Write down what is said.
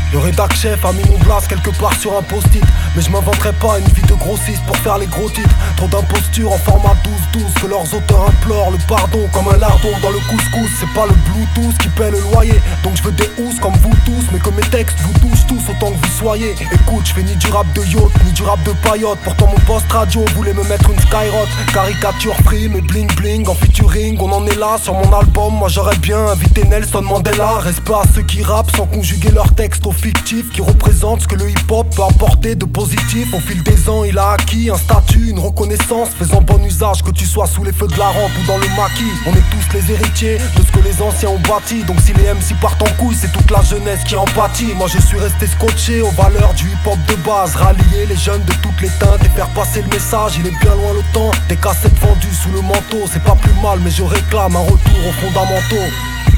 Le rédac chef a mis mon blast quelque part sur un post-it. Mais je m'inventerai pas une vie de grossiste pour faire les gros titres. Trop d'impostures en format 12-12 que leurs auteurs implorent le pardon comme un lardon dans le couscous. C'est pas le Bluetooth qui paie le loyer. Donc je veux des housses comme vous tous. Mais que mes textes vous touchent tous autant que vous soyez. Écoute, je fais ni du rap de yacht ni du rap de paillotte. Pourtant mon post radio voulait me mettre une skyrock. Caricature free mais bling bling en featuring. On en est là sur mon album. Moi j'aurais bien invité Nelson Mandela. Respect à ceux qui rappent sans conjuguer leurs textes au fictif, qui représente ce que le hip-hop peut apporter de positif. Au fil des ans il a acquis un statut, une reconnaissance, faisant bon usage que tu sois sous les feux de la rampe ou dans le maquis. On est tous les héritiers de ce que les anciens ont bâti. Donc si les MC partent en couille, c'est toute la jeunesse qui en pâtit. Moi je suis resté scotché aux valeurs du hip-hop de base. Rallier les jeunes de toutes les teintes et faire passer le message. Il est bien loin le temps des cassettes vendues sous le manteau. C'est pas plus mal mais je réclame un retour aux fondamentaux.